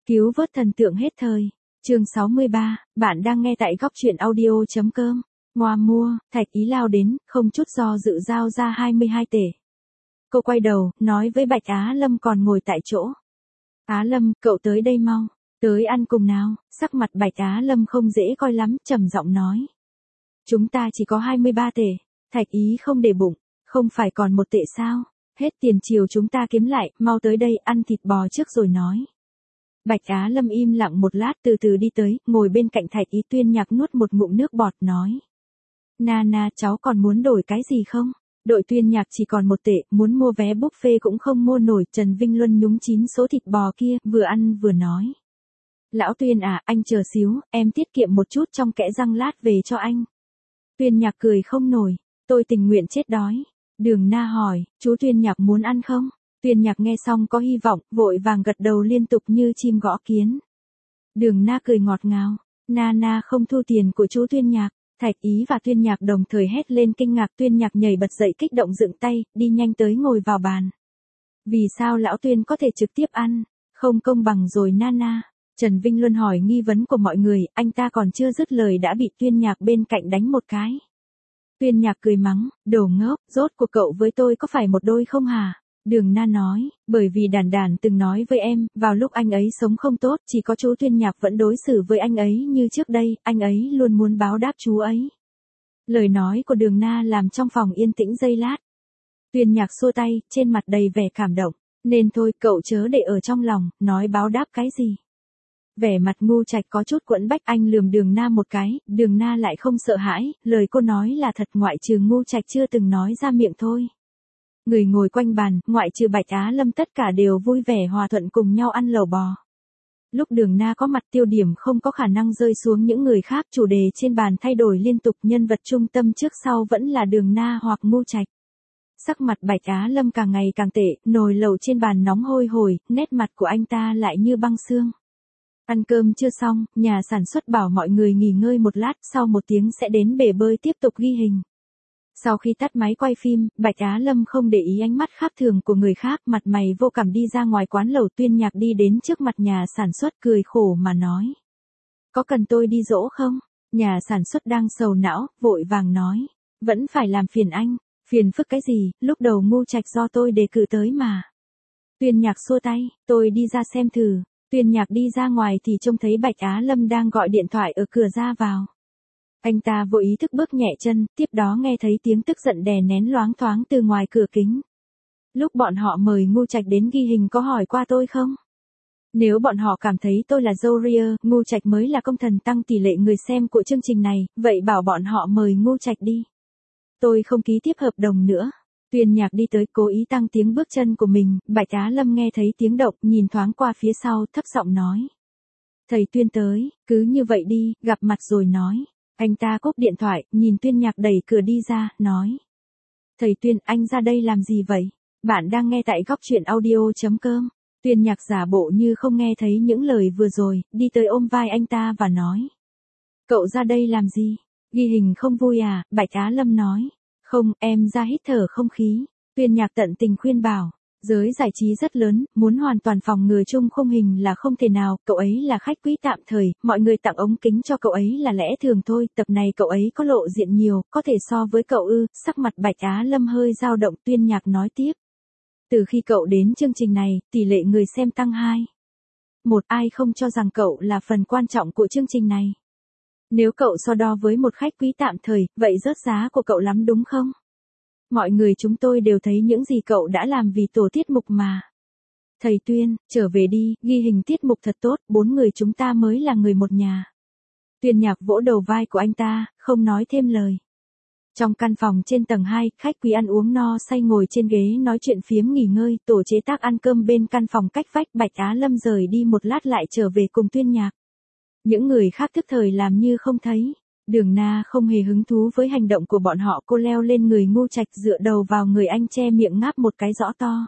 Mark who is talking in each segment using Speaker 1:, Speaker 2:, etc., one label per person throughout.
Speaker 1: Cứu vớt thần tượng hết thời. Chương 63, bạn đang nghe tại góc truyện audio.com. Ngoa mua, Thạch Ý lao đến, không chút do dự giao ra 22 tể. Cô quay đầu, nói với Bạch Á Lâm còn ngồi tại chỗ. Á Lâm, cậu tới đây mau, tới ăn cùng nào. Sắc mặt Bạch Á Lâm không dễ coi lắm, trầm giọng nói. Chúng ta chỉ có 23 tể. Thạch Ý không để bụng, không phải còn 1 tệ sao? Hết tiền chiều chúng ta kiếm lại, mau tới đây ăn thịt bò trước rồi nói. Bạch Á Lâm im lặng một lát từ từ đi tới, ngồi bên cạnh Thạch Ý. Tuyên Nhạc nuốt một ngụm nước bọt nói. Nana, cháu còn muốn đổi cái gì không? Đội Tuyên Nhạc chỉ còn 1 tệ, muốn mua vé buffet cũng không mua nổi. Trần Vinh Luân nhúng chín số thịt bò kia, vừa ăn vừa nói. Lão Tuyên à, anh chờ xíu, em tiết kiệm một chút trong kẽ răng lát về cho anh. Tuyên Nhạc cười không nổi, tôi tình nguyện chết đói. Đường Na hỏi, chú Tuyên Nhạc muốn ăn không? Tuyên Nhạc nghe xong có hy vọng, vội vàng gật đầu liên tục như chim gõ kiến. Đường Na cười ngọt ngào, Nana không thu tiền của chú Tuyên Nhạc. Thạch Ý và Tuyên Nhạc đồng thời hét lên kinh ngạc. Tuyên Nhạc nhảy bật dậy kích động dựng tay, đi nhanh tới ngồi vào bàn. Vì sao lão Tuyên có thể trực tiếp ăn? Không công bằng rồi Nana. Trần Vinh Luân hỏi nghi vấn của mọi người, anh ta còn chưa dứt lời đã bị Tuyên Nhạc bên cạnh đánh một cái. Tuyên Nhạc cười mắng, đồ ngốc, rốt cuộc cậu với tôi có phải một đôi không hả? Đường Na nói, bởi vì Đản Đản từng nói với em, vào lúc anh ấy sống không tốt, chỉ có chú Tuyên Nhạc vẫn đối xử với anh ấy như trước đây, anh ấy luôn muốn báo đáp chú ấy. Lời nói của Đường Na làm trong phòng yên tĩnh giây lát. Tuyên Nhạc xua tay, trên mặt đầy vẻ cảm động, nên thôi cậu chớ để ở trong lòng, nói báo đáp cái gì. Vẻ mặt Ngu Trạch có chút quẫn bách, anh lườm Đường Na một cái, Đường Na lại không sợ hãi, lời cô nói là thật, ngoại trừ Ngu Trạch chưa từng nói ra miệng thôi. Người ngồi quanh bàn, ngoại trừ Bạch Á Lâm tất cả đều vui vẻ hòa thuận cùng nhau ăn lẩu bò. Lúc Đường Na có mặt tiêu điểm không có khả năng rơi xuống những người khác, chủ đề trên bàn thay đổi liên tục, nhân vật trung tâm trước sau vẫn là Đường Na hoặc Ngu Trạch. Sắc mặt Bạch Á Lâm càng ngày càng tệ, nồi lẩu trên bàn nóng hôi hổi, nét mặt của anh ta lại như băng xương. Ăn cơm chưa xong, nhà sản xuất bảo mọi người nghỉ ngơi một lát, sau 1 tiếng sẽ đến bể bơi tiếp tục ghi hình. Sau khi tắt máy quay phim, Bạch Á Lâm không để ý ánh mắt khác thường của người khác, mặt mày vô cảm đi ra ngoài quán lẩu. Tuyên Nhạc đi đến trước mặt nhà sản xuất cười khổ mà nói. Có cần tôi đi dỗ không? Nhà sản xuất đang sầu não, vội vàng nói. Vẫn phải làm phiền anh. Phiền phức cái gì, lúc đầu Ngu Trạch do tôi đề cử tới mà. Tuyên Nhạc xua tay, tôi đi ra xem thử. Tuyên Nhạc đi ra ngoài thì trông thấy Bạch Á Lâm đang gọi điện thoại ở cửa ra vào. Anh ta vô ý thức bước nhẹ chân, tiếp đó nghe thấy tiếng tức giận đè nén loáng thoáng từ ngoài cửa kính. Lúc bọn họ mời Ngu Trạch đến ghi hình có hỏi qua tôi không? Nếu bọn họ cảm thấy tôi là Zoria, Ngu Trạch mới là công thần tăng tỷ lệ người xem của chương trình này, vậy bảo bọn họ mời Ngu Trạch đi. Tôi không ký tiếp hợp đồng nữa. Tuyên Nhạc đi tới cố ý tăng tiếng bước chân của mình, Bạch Á Lâm nghe thấy tiếng động, nhìn thoáng qua phía sau, thấp giọng nói. Thầy Tuyên tới, cứ như vậy đi, gặp mặt rồi nói. Anh ta cúp điện thoại, nhìn Tuyên Nhạc đẩy cửa đi ra, nói. Thầy Tuyên, anh ra đây làm gì vậy? Bạn đang nghe tại góc truyện audio.com. Tuyên Nhạc giả bộ như không nghe thấy những lời vừa rồi, đi tới ôm vai anh ta và nói. Cậu ra đây làm gì? Ghi hình không vui à? Bạch Á Lâm nói. Không, em ra hít thở không khí. Tuyên Nhạc tận tình khuyên bảo. Giới giải trí rất lớn, muốn hoàn toàn phòng ngừa chung khung hình là không thể nào, cậu ấy là khách quý tạm thời, mọi người tặng ống kính cho cậu ấy là lẽ thường thôi, tập này cậu ấy có lộ diện nhiều, có thể so với cậu ư? Sắc mặt Bạch Á Lâm hơi dao động. Tuyên Nhạc nói tiếp. Từ khi cậu đến chương trình này, tỷ lệ người xem tăng 2. Ai không cho rằng cậu là phần quan trọng của chương trình này. Nếu cậu so đo với một khách quý tạm thời, vậy rớt giá của cậu lắm đúng không? Mọi người chúng tôi đều thấy những gì cậu đã làm vì tổ tiết mục mà. Thầy Tuyên, trở về đi, ghi hình tiết mục thật tốt, 4 người chúng ta mới là người một nhà. Tuyên Nhạc vỗ đầu vai của anh ta, không nói thêm lời. Trong căn phòng trên tầng 2, khách quý ăn uống no say ngồi trên ghế nói chuyện phiếm nghỉ ngơi, tổ chế tác ăn cơm bên căn phòng cách vách. Bạch Á Lâm rời đi một lát lại trở về cùng Tuyên Nhạc. Những người khác thức thời làm như không thấy. Đường Na không hề hứng thú với hành động của bọn họ, cô leo lên người Ngu Trạch dựa đầu vào người anh che miệng ngáp một cái rõ to.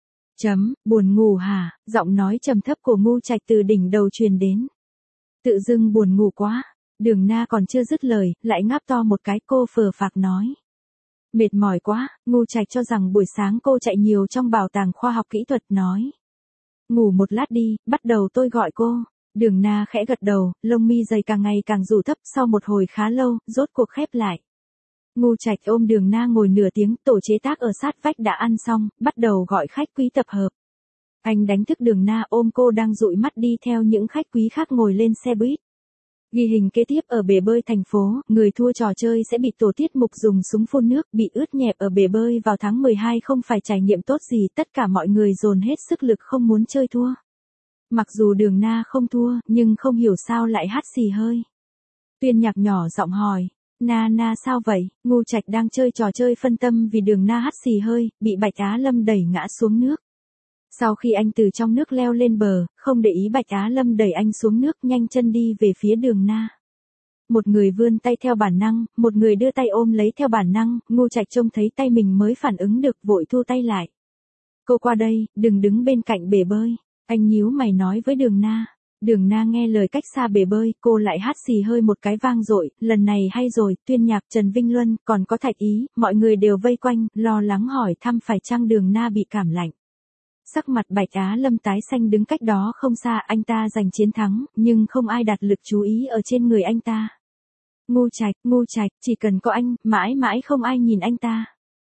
Speaker 1: Buồn ngủ hả? Giọng nói trầm thấp của Ngu Trạch từ đỉnh đầu truyền đến. Tự dưng buồn ngủ quá. Đường Na còn chưa dứt lời, lại ngáp to một cái, cô phờ phạc nói. Mệt mỏi quá, Ngu Trạch cho rằng buổi sáng cô chạy nhiều trong bảo tàng khoa học kỹ thuật nói. Ngủ một lát đi, bắt đầu tôi gọi cô. Đường Na khẽ gật đầu, lông mi dày càng ngày càng rủ thấp, sau một hồi khá lâu, rốt cuộc khép lại. Ngô Trạch ôm Đường Na ngồi nửa tiếng, tổ chế tác ở sát vách đã ăn xong, bắt đầu gọi khách quý tập hợp. Anh đánh thức Đường Na ôm cô đang dụi mắt đi theo những khách quý khác ngồi lên xe buýt. Ghi hình kế tiếp ở bể bơi thành phố, người thua trò chơi sẽ bị tổ tiết mục dùng súng phun nước bị ướt nhẹp ở bể bơi vào tháng 12 không phải trải nghiệm tốt gì, tất cả mọi người dồn hết sức lực không muốn chơi thua. Mặc dù Đường Na không thua, nhưng không hiểu sao lại hắt xì hơi. Tuyên Nhạc nhỏ giọng hỏi, Na sao vậy? Ngô Trạch đang chơi trò chơi phân tâm vì Đường Na hắt xì hơi, bị Bạch Á Lâm đẩy ngã xuống nước. Sau khi anh từ trong nước leo lên bờ, không để ý Bạch Á Lâm đẩy anh xuống nước nhanh chân đi về phía Đường Na. Một người vươn tay theo bản năng, một người đưa tay ôm lấy theo bản năng, Ngô Trạch trông thấy tay mình mới phản ứng được vội thu tay lại. Cô qua đây, đừng đứng bên cạnh bể bơi. Anh nhíu mày nói với Đường Na. Đường Na nghe lời cách xa bể bơi, cô lại hắt xì hơi một cái vang dội, lần này hay rồi, Tuyên Nhạc, Trần Vinh Luân, còn có Thạch Ý, mọi người đều vây quanh, lo lắng hỏi thăm phải chăng Đường Na bị cảm lạnh. Sắc mặt Bạch Á Lâm tái xanh đứng cách đó không xa, anh ta giành chiến thắng, nhưng không ai đặt lực chú ý ở trên người anh ta. Ngô Trạch, chỉ cần có anh, mãi mãi không ai nhìn anh ta.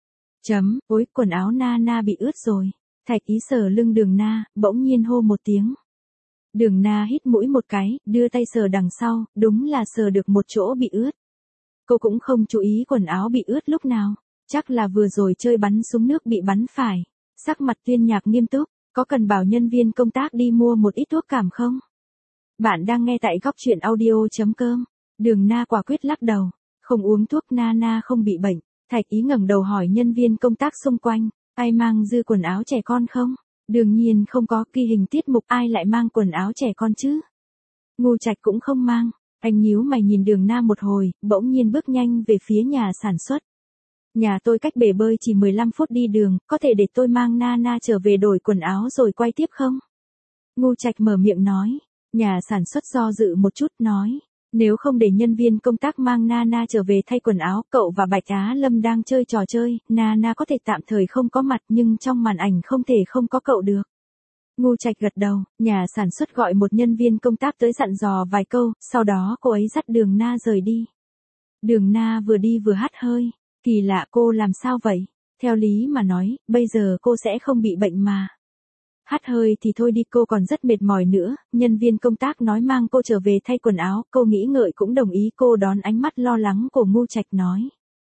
Speaker 1: Ôi, quần áo Na bị ướt rồi. Thạch Ý sờ lưng Đường Na, bỗng nhiên hô một tiếng. Đường Na hít mũi một cái, đưa tay sờ đằng sau, đúng là sờ được một chỗ bị ướt. Cô cũng không chú ý quần áo bị ướt lúc nào, chắc là vừa rồi chơi bắn súng nước bị bắn phải. Sắc mặt Tuyên Nhạc nghiêm túc, có cần bảo nhân viên công tác đi mua một ít thuốc cảm không? Bạn đang nghe tại góc truyện audio.com. Đường Na quả quyết lắc đầu, không uống thuốc, Na không bị bệnh. Thạch Ý ngẩng đầu hỏi nhân viên công tác xung quanh, ai mang dư quần áo trẻ con không? Đương nhiên không có, ghi hình tiết mục ai lại mang quần áo trẻ con chứ? Ngô Trạch cũng không mang. Anh nhíu mày nhìn Đường Na một hồi, bỗng nhiên bước nhanh về phía nhà sản xuất. Nhà tôi cách bể bơi chỉ 15 phút đi đường, có thể để tôi mang Na trở về đổi quần áo rồi quay tiếp không? Ngô Trạch mở miệng nói. Nhà sản xuất do dự một chút nói. Nếu không để nhân viên công tác mang Na trở về thay quần áo, cậu và Bạch Á Lâm đang chơi trò chơi, Na có thể tạm thời không có mặt nhưng trong màn ảnh không thể không có cậu được. Ngô Trạch gật đầu, nhà sản xuất gọi một nhân viên công tác tới dặn dò vài câu, sau đó cô ấy dắt Đường Na rời đi. Đường Na vừa đi vừa hắt hơi. Kỳ lạ, cô làm sao vậy? Theo lý mà nói, bây giờ cô sẽ không bị bệnh mà. Hắt hơi thì thôi đi, cô còn rất mệt mỏi nữa, nhân viên công tác nói mang cô trở về thay quần áo, cô nghĩ ngợi cũng đồng ý, cô đón ánh mắt lo lắng của Ngô Trạch nói.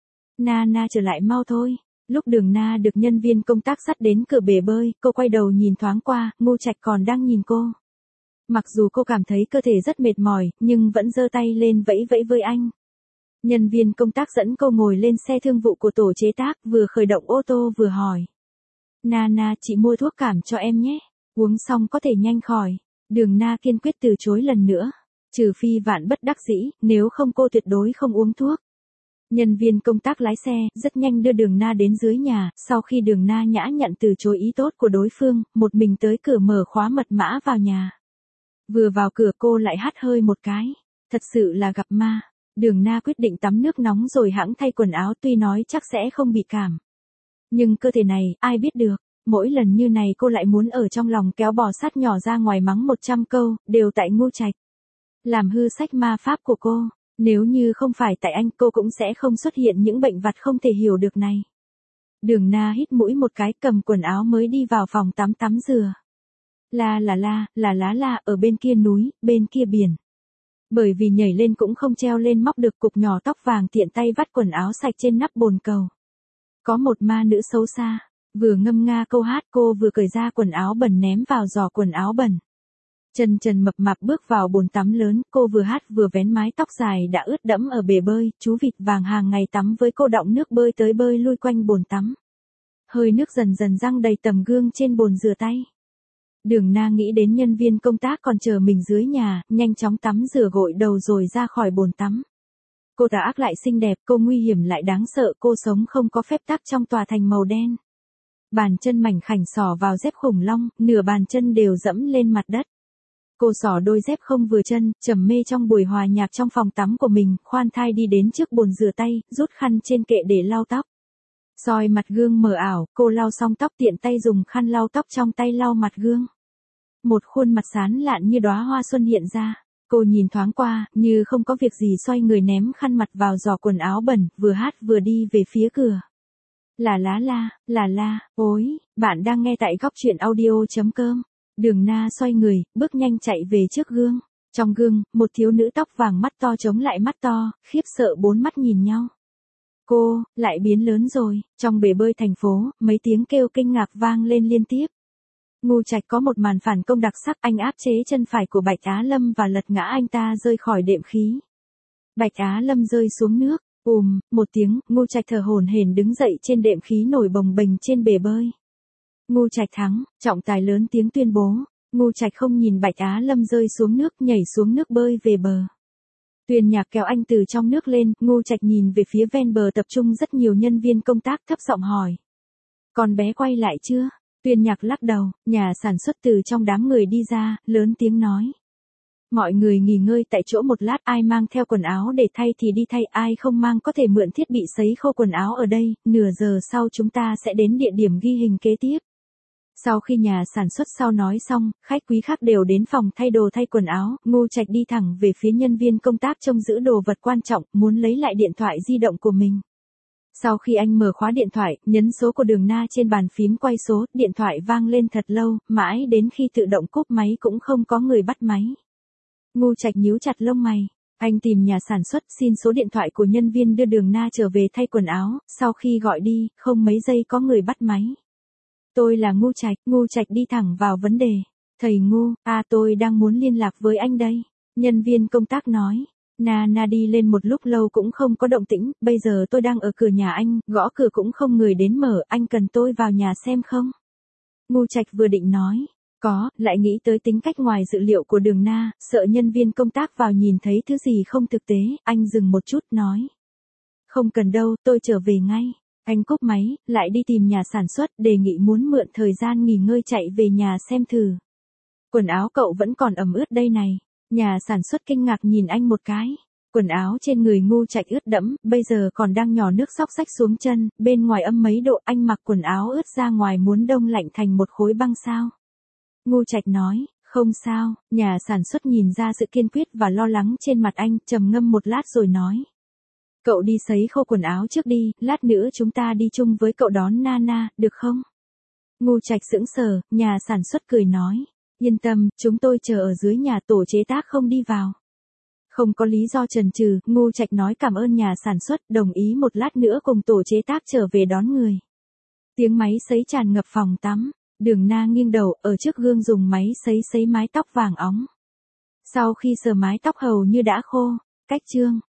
Speaker 1: Na trở lại mau thôi. Lúc Đường Na được nhân viên công tác dắt đến cửa bể bơi, cô quay đầu nhìn thoáng qua, Ngô Trạch còn đang nhìn cô. Mặc dù cô cảm thấy cơ thể rất mệt mỏi, nhưng vẫn giơ tay lên vẫy vẫy với anh. Nhân viên công tác dẫn cô ngồi lên xe thương vụ của tổ chế tác, vừa khởi động ô tô vừa hỏi. Na, chị mua thuốc cảm cho em nhé. Uống xong có thể nhanh khỏi. Đường Na kiên quyết từ chối lần nữa. Trừ phi vạn bất đắc dĩ, nếu không cô tuyệt đối không uống thuốc. Nhân viên công tác lái xe, rất nhanh đưa Đường Na đến dưới nhà, sau khi Đường Na nhã nhặn từ chối ý tốt của đối phương, một mình tới cửa mở khóa mật mã vào nhà. Vừa vào cửa cô lại hắt hơi một cái. Thật sự là gặp ma. Đường Na quyết định tắm nước nóng rồi hãng thay quần áo, tuy nói chắc sẽ không bị cảm. Nhưng cơ thể này, ai biết được, mỗi lần như này cô lại muốn ở trong lòng kéo bò sát nhỏ ra ngoài mắng 100 câu, đều tại Ngô Trạch. Làm hư sách ma pháp của cô, nếu như không phải tại anh cô cũng sẽ không xuất hiện những bệnh vặt không thể hiểu được này. Đường Na hít mũi một cái, cầm quần áo mới đi vào phòng tắm rửa. La, ở bên kia núi, bên kia biển. Bởi vì nhảy lên cũng không treo lên móc được cục nhỏ tóc vàng, tiện tay vắt quần áo sạch trên nắp bồn cầu. Có một ma nữ xấu xa, vừa ngâm nga câu hát cô vừa cởi ra quần áo bẩn ném vào giỏ quần áo bẩn. Trần mập mạp bước vào bồn tắm lớn, cô vừa hát vừa vén mái tóc dài đã ướt đẫm ở bể bơi, chú vịt vàng hàng ngày tắm với cô đọng nước bơi tới bơi lui quanh bồn tắm. Hơi nước dần dần răng đầy tầm gương trên bồn rửa tay. Đường Na nghĩ đến nhân viên công tác còn chờ mình dưới nhà, nhanh chóng tắm rửa gội đầu rồi ra khỏi bồn tắm. Cô tà ác lại xinh đẹp, cô nguy hiểm lại đáng sợ, cô sống không có phép tắc trong tòa thành màu đen. Bàn chân mảnh khảnh xỏ vào dép khủng long, nửa bàn chân đều dẫm lên mặt đất. Cô xỏ đôi dép không vừa chân, trầm mê trong buổi hòa nhạc trong phòng tắm của mình, khoan thai đi đến trước bồn rửa tay, rút khăn trên kệ để lau tóc. Soi mặt gương mờ ảo, cô lau xong tóc tiện tay dùng khăn lau tóc trong tay lau mặt gương. một khuôn mặt sáng lạn như đóa hoa xuân hiện ra. Cô nhìn thoáng qua, như không có việc gì xoay người ném khăn mặt vào giỏ quần áo bẩn, vừa hát vừa đi về phía cửa. Là la, ôi, bạn đang nghe tại góc truyện audio.com. Đường Na xoay người, bước nhanh chạy về trước gương. Trong gương, một thiếu nữ tóc vàng mắt to chống lại mắt to, khiếp sợ bốn mắt nhìn nhau. Cô, lại biến lớn rồi. Trong bể bơi thành phố, mấy tiếng kêu kinh ngạc vang lên liên tiếp. Ngô Trạch có một màn phản công đặc sắc, anh áp chế chân phải của Bạch Á Lâm và lật ngã anh ta rơi khỏi đệm khí. Bạch Á Lâm rơi xuống nước, một tiếng, Ngô Trạch thở hổn hển đứng dậy trên đệm khí nổi bồng bềnh trên bể bơi. Ngô Trạch thắng, trọng tài lớn tiếng tuyên bố. Ngô Trạch không nhìn Bạch Á Lâm rơi xuống nước, nhảy xuống nước bơi về bờ. Tuyền Nhạc kéo anh từ trong nước lên, Ngô Trạch nhìn về phía ven bờ tập trung rất nhiều nhân viên công tác thấp giọng hỏi. Con bé quay lại chưa? Tuyền Nhạc lắc đầu, nhà sản xuất từ trong đám người đi ra, lớn tiếng nói. Mọi người nghỉ ngơi tại chỗ một lát, ai mang theo quần áo để thay thì đi thay, ai không mang có thể mượn thiết bị sấy khô quần áo ở đây, nửa giờ sau chúng ta sẽ đến địa điểm ghi hình kế tiếp. Sau khi nhà sản xuất sau nói xong, khách quý khác đều đến phòng thay đồ thay quần áo, Ngô Trạch đi thẳng về phía nhân viên công tác trông giữ đồ vật quan trọng, muốn lấy lại điện thoại di động của mình. Sau khi anh mở khóa điện thoại, nhấn số của Đường Na trên bàn phím quay số, điện thoại vang lên thật lâu, mãi đến khi tự động cúp máy cũng không có người bắt máy. Ngô Trạch nhíu chặt lông mày, anh tìm nhà sản xuất xin số điện thoại của nhân viên đưa Đường Na trở về thay quần áo, sau khi gọi đi, không mấy giây có người bắt máy. Tôi là Ngô Trạch đi thẳng vào vấn đề. Thầy Ngô, tôi đang muốn liên lạc với anh đây. Nhân viên công tác nói. Na đi lên một lúc lâu cũng không có động tĩnh, bây giờ tôi đang ở cửa nhà anh, gõ cửa cũng không người đến mở, anh cần tôi vào nhà xem không? Ngô Trạch vừa định nói. Có, lại nghĩ tới tính cách ngoài dự liệu của Đường Na, sợ nhân viên công tác vào nhìn thấy thứ gì không thực tế, anh dừng một chút nói. Không cần đâu, tôi trở về ngay. Anh cúp máy, lại đi tìm nhà sản xuất, đề nghị muốn mượn thời gian nghỉ ngơi chạy về nhà xem thử. Quần áo cậu vẫn còn ẩm ướt đây này. Nhà sản xuất kinh ngạc nhìn anh một cái. Quần áo trên người Ngô Trạch ướt đẫm, bây giờ còn đang nhỏ nước xóc xách xuống chân, bên ngoài âm mấy độ, anh mặc quần áo ướt ra ngoài muốn đông lạnh thành một khối băng sao. Ngô Trạch nói, không sao, nhà sản xuất nhìn ra sự kiên quyết và lo lắng trên mặt anh, trầm ngâm một lát rồi nói. Cậu đi sấy khô quần áo trước đi, lát nữa chúng ta đi chung với cậu đón Nana, được không? Ngô Trạch sững sờ, nhà sản xuất cười nói. Yên tâm, chúng tôi chờ ở dưới nhà, tổ chế tác không đi vào. Không có lý do chần chừ, Ngô Trạch nói cảm ơn nhà sản xuất, đồng ý một lát nữa cùng tổ chế tác trở về đón người. Tiếng máy sấy tràn ngập phòng tắm, Đường Na nghiêng đầu, ở trước gương dùng máy sấy mái tóc vàng óng. Sau khi sờ mái tóc hầu như đã khô, cách chương.